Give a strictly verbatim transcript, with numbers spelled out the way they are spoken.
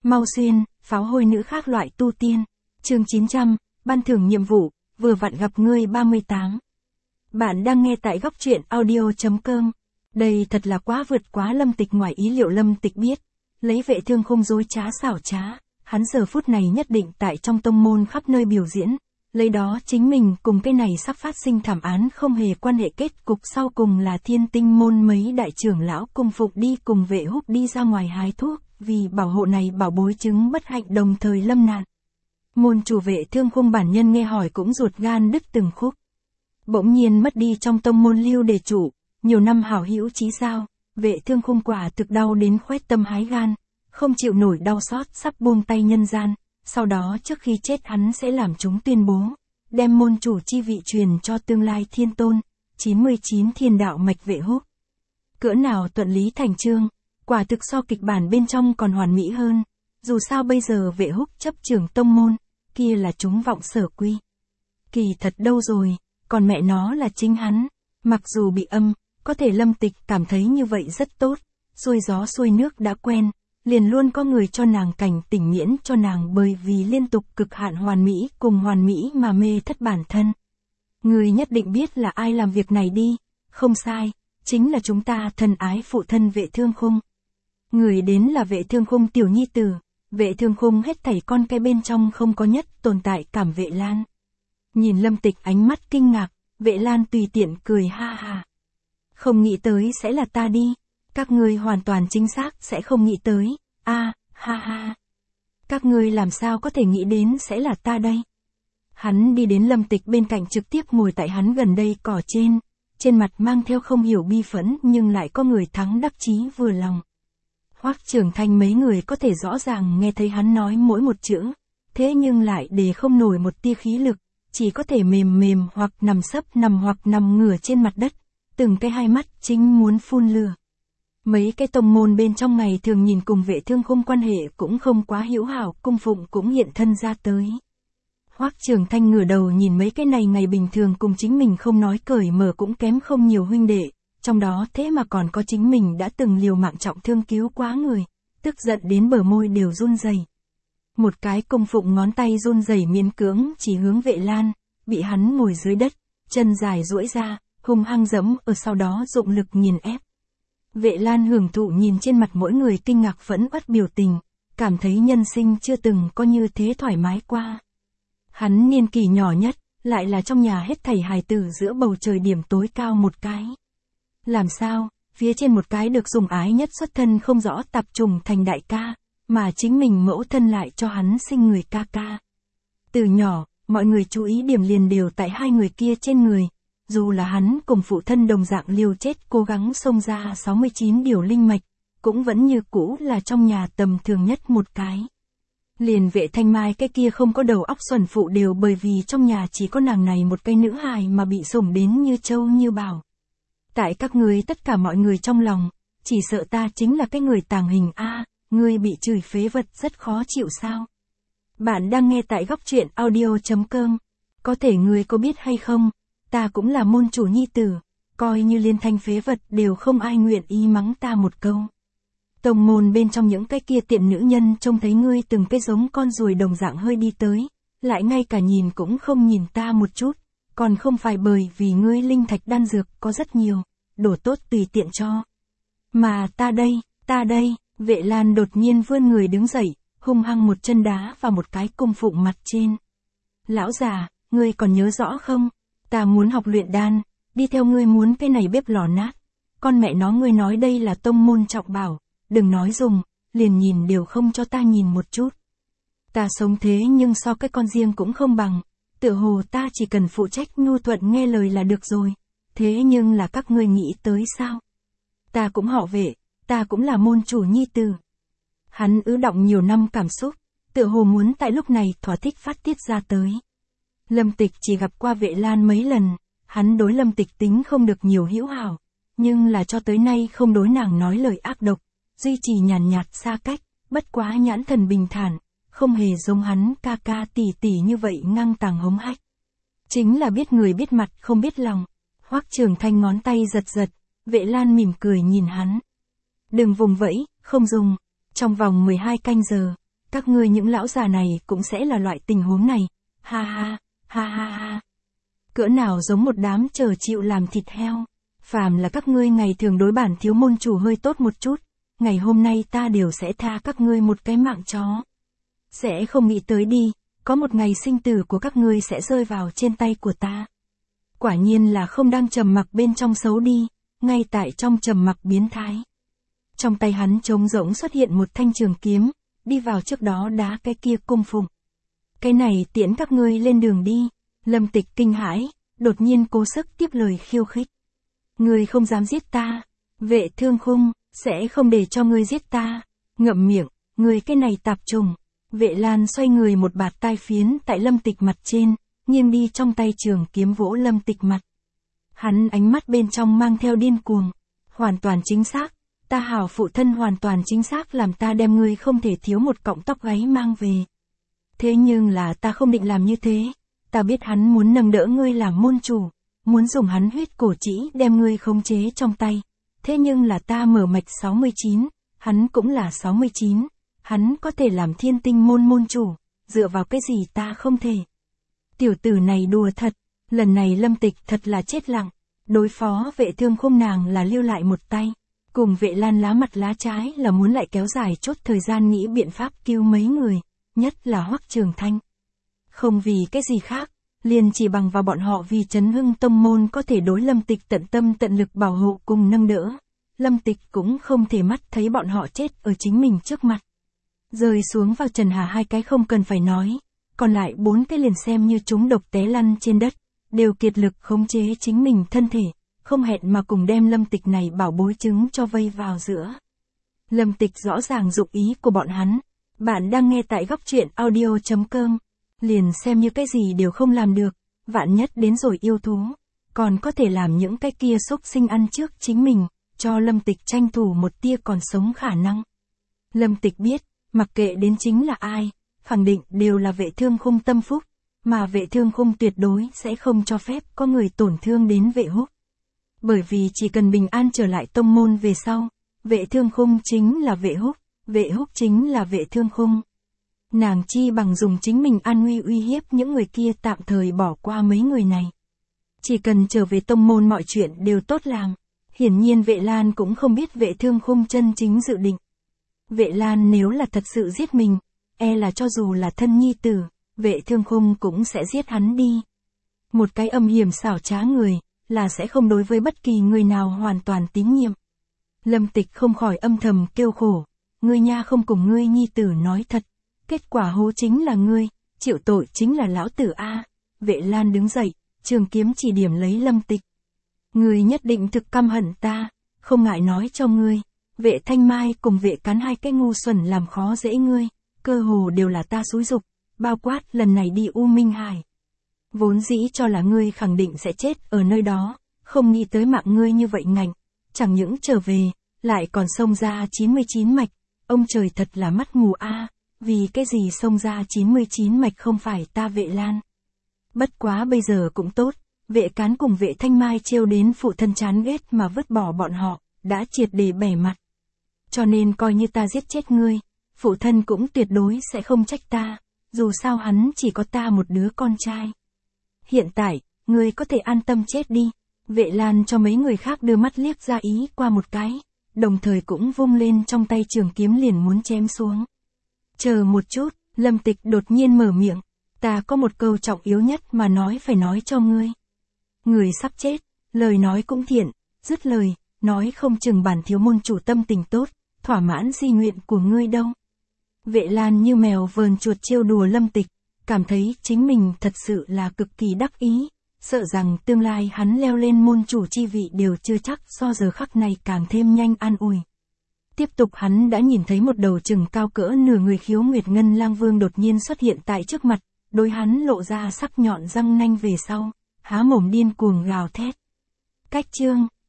Mau Xuyên, pháo hôi nữ khác loại tu tiên. Chương chín trăm, ban thưởng nhiệm vụ, vừa vặn gặp ngươi ba mươi tám. Bạn đang nghe tại góc truyện audio chấm com. Đây thật là quá vượt quá Lâm Tịch ngoài ý liệu. Lâm Tịch biết, lấy Vệ Thương Khung dối trá xảo trá, hắn giờ phút này nhất định tại trong tông môn khắp nơi biểu diễn, lấy đó chính mình cùng cái này sắp phát sinh thảm án không hề quan hệ, kết cục sau cùng là Thiên Tinh môn mấy đại trưởng lão cùng Phục đi cùng Vệ Húc đi ra ngoài hái thuốc, vì bảo hộ này bảo bối chứng bất hạnh đồng thời lâm nạn. Môn chủ Vệ Thương Khung bản nhân nghe hỏi cũng ruột gan đứt từng khúc. Bỗng nhiên mất đi trong tông môn lưu đề chủ, nhiều năm hảo hữu chí giao, Vệ Thương Khung quả thực đau đến khoét tâm hái gan, không chịu nổi đau xót sắp buông tay nhân gian, sau đó trước khi chết hắn sẽ làm chúng tuyên bố, đem môn chủ chi vị truyền cho tương lai thiên tôn, chín mươi chín thiên đạo mạch Vệ Húc. Cỡ nào thuận lý thành chương, quả thực so kịch bản bên trong còn hoàn mỹ hơn, dù sao bây giờ Vệ Húc chấp trưởng tông môn, kia là chúng vọng sở quy. Kỳ thật đâu rồi, còn mẹ nó là chính hắn, mặc dù bị âm, có thể Lâm Tịch cảm thấy như vậy rất tốt, xuôi gió xuôi nước đã quen, liền luôn có người cho nàng cảnh tỉnh miễn cho nàng bởi vì liên tục cực hạn hoàn mỹ cùng hoàn mỹ mà mê thất bản thân. Người nhất định biết là ai làm việc này đi, không sai, chính là chúng ta thân ái phụ thân Vệ Thương Khung. Người đến là Vệ Thương Khung tiểu nhi tử, Vệ Thương Khung hết thảy con cái bên trong không có nhất tồn tại cảm Vệ Lan. Nhìn Lâm Tịch ánh mắt kinh ngạc, Vệ Lan tùy tiện cười ha ha. Không nghĩ tới sẽ là ta đi, các ngươi hoàn toàn chính xác sẽ không nghĩ tới, a à, ha ha. Các ngươi làm sao có thể nghĩ đến sẽ là ta đây? Hắn đi đến Lâm Tịch bên cạnh trực tiếp ngồi tại hắn gần đây cỏ trên, trên mặt mang theo không hiểu bi phẫn nhưng lại có người thắng đắc chí vừa lòng. Hoắc Trường Thanh mấy người có thể rõ ràng nghe thấy hắn nói mỗi một chữ, thế nhưng lại để không nổi một tia khí lực, chỉ có thể mềm mềm hoặc nằm sấp nằm hoặc nằm ngửa trên mặt đất, từng cái hai mắt chính muốn phun lửa. Mấy cái tông môn bên trong ngày thường nhìn cùng Vệ Thương Khung quan hệ cũng không quá hữu hảo, cung phụng cũng hiện thân ra tới. Hoắc Trường Thanh ngửa đầu nhìn mấy cái này ngày bình thường cùng chính mình không nói cởi mở cũng kém không nhiều huynh đệ, trong đó thế mà còn có chính mình đã từng liều mạng trọng thương cứu quá người, tức giận đến bờ môi đều run rẩy. Một cái cung phụng ngón tay run rẩy miễn cưỡng chỉ hướng Vệ Lan, bị hắn ngồi dưới đất, chân dài duỗi ra, hung hăng giẫm ở sau đó dụng lực nghiền ép. Vệ Lan hưởng thụ nhìn trên mặt mỗi người kinh ngạc phẫn uất biểu tình, cảm thấy nhân sinh chưa từng có như thế thoải mái qua. Hắn niên kỷ nhỏ nhất, lại là trong nhà hết thảy hài tử giữa bầu trời điểm tối cao một cái. Làm sao, phía trên một cái được sủng ái nhất xuất thân không rõ tạp trùng thành đại ca, mà chính mình mẫu thân lại cho hắn sinh người ca ca. Từ nhỏ, mọi người chú ý điểm liền đều tại hai người kia trên người. Dù là hắn cùng phụ thân đồng dạng liều chết cố gắng xông ra sáu mươi chín điều linh mạch, cũng vẫn như cũ là trong nhà tầm thường nhất một cái. Liền Vệ Thanh Mai cái kia không có đầu óc xuẩn phụ đều bởi vì trong nhà chỉ có nàng này một cái nữ hài mà bị sủng đến như châu như bảo. Tại các ngươi tất cả mọi người trong lòng, chỉ sợ ta chính là cái người tàng hình a, ngươi bị chửi phế vật rất khó chịu sao? Bạn đang nghe tại góc truyện audio chấm com. Có thể ngươi có biết hay không? Ta cũng là môn chủ nhi tử, coi như liên thanh phế vật đều không ai nguyện ý mắng ta một câu. Tông môn bên trong những cái kia tiện nữ nhân trông thấy ngươi từng cái giống con ruồi đồng dạng hơi đi tới, lại ngay cả nhìn cũng không nhìn ta một chút, còn không phải bởi vì ngươi linh thạch đan dược có rất nhiều, đổ tốt tùy tiện cho. Mà ta đây, ta đây, Vệ Lan đột nhiên vươn người đứng dậy, hung hăng một chân đá vào một cái cung phụng mặt trên. Lão già, ngươi còn nhớ rõ không? Ta muốn học luyện đan, đi theo ngươi muốn cái này bếp lò nát. Con mẹ nó ngươi nói đây là tông môn trọng bảo, đừng nói dùng, liền nhìn đều không cho ta nhìn một chút. Ta sống thế nhưng so cái con riêng cũng không bằng, tựa hồ ta chỉ cần phụ trách nhu thuận nghe lời là được rồi, thế nhưng là các ngươi nghĩ tới sao? Ta cũng họ Vệ, ta cũng là môn chủ nhi tử. Hắn ứ động nhiều năm cảm xúc, tựa hồ muốn tại lúc này thỏa thích phát tiết ra tới. Lâm Tịch chỉ gặp qua Vệ Lan mấy lần, hắn đối Lâm Tịch tính không được nhiều hữu hảo, nhưng là cho tới nay không đối nàng nói lời ác độc, duy trì nhàn nhạt xa cách, bất quá nhãn thần bình thản, không hề giống hắn ca ca tỷ tỷ như vậy ngang tàng hống hách. Chính là biết người biết mặt không biết lòng. Hoắc Trường Thanh ngón tay giật giật, Vệ Lan mỉm cười nhìn hắn. Đừng vùng vẫy, không dùng, trong vòng mười hai canh giờ, Các ngươi những lão già này cũng sẽ là loại tình huống này. Ha ha, ha ha ha. Cỡ nào giống một đám chờ chịu làm thịt heo. Phàm là các ngươi ngày thường đối bản thiếu môn chủ hơi tốt một chút, ngày hôm nay ta đều sẽ tha các ngươi một cái mạng chó. Sẽ không nghĩ tới đi, có một ngày sinh tử của các ngươi sẽ rơi vào trên tay của ta. Quả nhiên là không đang trầm mặc bên trong xấu đi, ngay tại trong trầm mặc biến thái. Trong tay hắn trống rỗng xuất hiện một thanh trường kiếm, đi vào trước đó đá cái kia cung phụng. Cái này tiễn các ngươi lên đường đi. Lâm Tịch kinh hãi, đột nhiên cố sức tiếp lời khiêu khích. Ngươi không dám giết ta, Vệ Thương Khung, sẽ không để cho ngươi giết ta. Ngậm miệng, ngươi cái này tạp trùng. Vệ Lan xoay người một bạt tai phiến tại Lâm Tịch mặt trên, nghiêng đi trong tay trường kiếm vỗ Lâm Tịch mặt. Hắn ánh mắt bên trong mang theo điên cuồng. Hoàn toàn chính xác, ta hảo phụ thân hoàn toàn chính xác làm ta đem ngươi không thể thiếu một cọng tóc gáy mang về. Thế nhưng là ta không định làm như thế. Ta biết hắn muốn nâng đỡ ngươi làm môn chủ, muốn dùng hắn huyết cổ chỉ đem ngươi khống chế trong tay. Thế nhưng là ta mở mạch sáu mươi chín, hắn cũng là sáu mươi chín, hắn có thể làm thiên tinh môn môn chủ, dựa vào cái gì ta không thể. Tiểu tử này đùa thật, lần này Lâm Tịch thật là chết lặng, đối phó Vệ Thương Khung nàng là lưu lại một tay, cùng Vệ Lan lá mặt lá trái là muốn lại kéo dài chốt thời gian nghĩ biện pháp cứu mấy người, nhất là Hoắc Trường Thanh. Không vì cái gì khác, liền chỉ bằng vào bọn họ vì Trấn Hưng tông môn có thể đối Lâm Tịch tận tâm tận lực bảo hộ cùng nâng đỡ. Lâm Tịch cũng không thể mắt thấy bọn họ chết ở chính mình trước mặt. Rơi xuống vào Trần Hà hai cái không cần phải nói, còn lại bốn cái liền xem như chúng độc té lăn trên đất, đều kiệt lực khống chế chính mình thân thể, không hẹn mà cùng đem Lâm Tịch này bảo bối trứng cho vây vào giữa. Lâm Tịch rõ ràng dụng ý của bọn hắn. Bạn đang nghe tại góc truyện audio chấm com. Liền xem như cái gì đều không làm được, vạn nhất đến rồi yêu thú, còn có thể làm những cái kia xúc sinh ăn trước chính mình, cho Lâm Tịch tranh thủ một tia còn sống khả năng. Lâm Tịch biết, mặc kệ đến chính là ai, khẳng định đều là Vệ Thương Khung tâm phúc, mà Vệ Thương Khung tuyệt đối sẽ không cho phép có người tổn thương đến Vệ Húc. Bởi vì chỉ cần bình an trở lại tông môn về sau, Vệ Thương Khung chính là Vệ Húc, Vệ Húc chính là Vệ Thương Khung. Nàng chi bằng dùng chính mình an nguy uy hiếp những người kia tạm thời bỏ qua mấy người này. Chỉ cần trở về tông môn mọi chuyện đều tốt làm. Hiển nhiên Vệ Lan cũng không biết Vệ Thương Khung chân chính dự định. Vệ Lan nếu là thật sự giết mình, e là cho dù là thân nhi tử, Vệ Thương Khung cũng sẽ giết hắn đi. Một cái âm hiểm xảo trá người, là sẽ không đối với bất kỳ người nào hoàn toàn tín nhiệm. Lâm Tịch không khỏi âm thầm kêu khổ. Ngươi nha không cùng ngươi nhi tử nói thật. Kết quả hố chính là ngươi, chịu tội chính là lão tử A. Vệ Lan đứng dậy, trường kiếm chỉ điểm lấy Lâm Tịch. Ngươi nhất định thực căm hận ta, không ngại nói cho ngươi. Vệ Thanh Mai cùng Vệ Cán hai cái ngu xuẩn làm khó dễ ngươi, cơ hồ đều là ta xúi giục, bao quát lần này đi U Minh Hải. Vốn dĩ cho là ngươi khẳng định sẽ chết ở nơi đó, không nghĩ tới mạng ngươi như vậy ngạnh, chẳng những trở về, lại còn xông ra chín mươi chín mạch, ông trời thật là mắt mù A. Vì cái gì xông ra chín mươi chín mạch không phải ta Vệ Lan. Bất quá bây giờ cũng tốt, Vệ Cán cùng Vệ Thanh Mai trêu đến phụ thân chán ghét mà vứt bỏ bọn họ, đã triệt để bẻ mặt. Cho nên coi như ta giết chết ngươi, phụ thân cũng tuyệt đối sẽ không trách ta, dù sao hắn chỉ có ta một đứa con trai. Hiện tại, ngươi có thể an tâm chết đi. Vệ Lan cho mấy người khác đưa mắt liếc ra ý qua một cái, đồng thời cũng vung lên trong tay trường kiếm liền muốn chém xuống. Chờ một chút, Lâm Tịch đột nhiên mở miệng, ta có một câu trọng yếu nhất mà nói phải nói cho ngươi. Người sắp chết, lời nói cũng thiện, dứt lời, nói không chừng bản thiếu môn chủ tâm tình tốt, thỏa mãn di nguyện của ngươi đâu. Vệ Lan như mèo vờn chuột trêu đùa Lâm Tịch, cảm thấy chính mình thật sự là cực kỳ đắc ý, sợ rằng tương lai hắn leo lên môn chủ chi vị đều chưa chắc so giờ khắc này càng thêm nhanh an ủi. Tiếp tục hắn đã nhìn thấy một đầu chừng cao cỡ nửa người khiếu nguyệt ngân lang vương đột nhiên xuất hiện tại trước mặt, đối hắn lộ ra sắc nhọn răng nanh về sau, há mồm điên cuồng gào thét. Cách chương